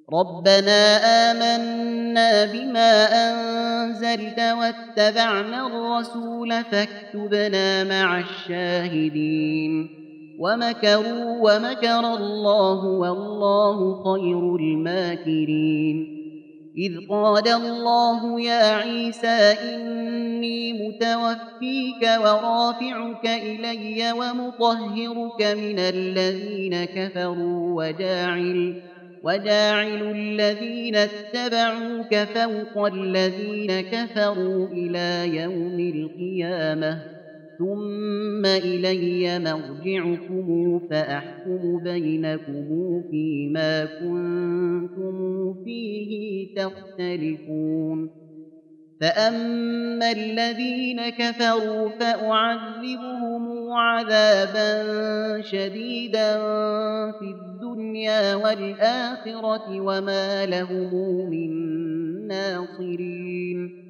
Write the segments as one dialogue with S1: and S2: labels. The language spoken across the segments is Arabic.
S1: ربنا آمنا بما أنزلت واتبعنا الرسول فاكتبنا مع الشاهدين ومكروا ومكر الله والله خير الماكرين إذ قال الله يا عيسى إني متوفيك ورافعك إلي ومطهرك من الذين كفروا وجاعل الذين اتبعوك فوق الذين كفروا إلى يوم القيامة ثم إلي مرجعكم فأحكم بينكم فيما كنتم فيه تختلفون فأما الذين كفروا فأعذبهم عذابا شديدا في الدنيا والآخرة وما لهم من ناصرين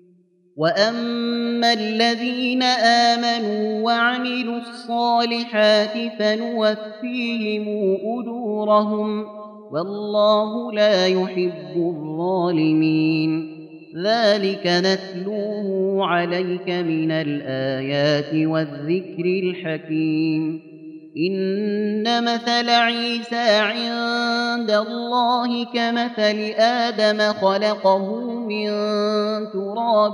S1: وأما الذين آمنوا وعملوا الصالحات فنوفيهم أجورهم والله لا يحب الظالمين ذلك نتلوه عليك من الآيات والذكر الحكيم إن مثل عيسى عند الله كمثل آدم خلقه من تراب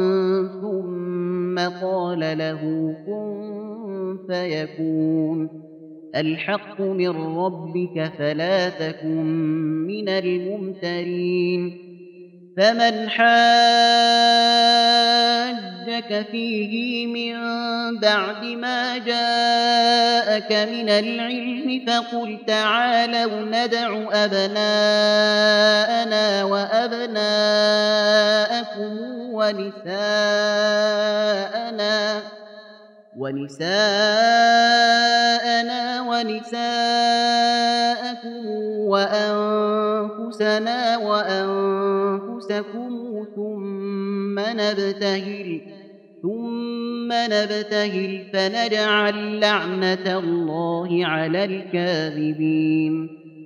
S1: ثم قال له كن فيكون الحق من ربك فلا تكن من الممترين فمن حاجك فيه من بعد ما جاءك من العلم فقل تعالوا ندع أبناءنا وأبناءكم ونساءنا ونساءكم وأنفسنا وأنفسكم ثم نبتهل فنجعل لعنة الله على الكاذبين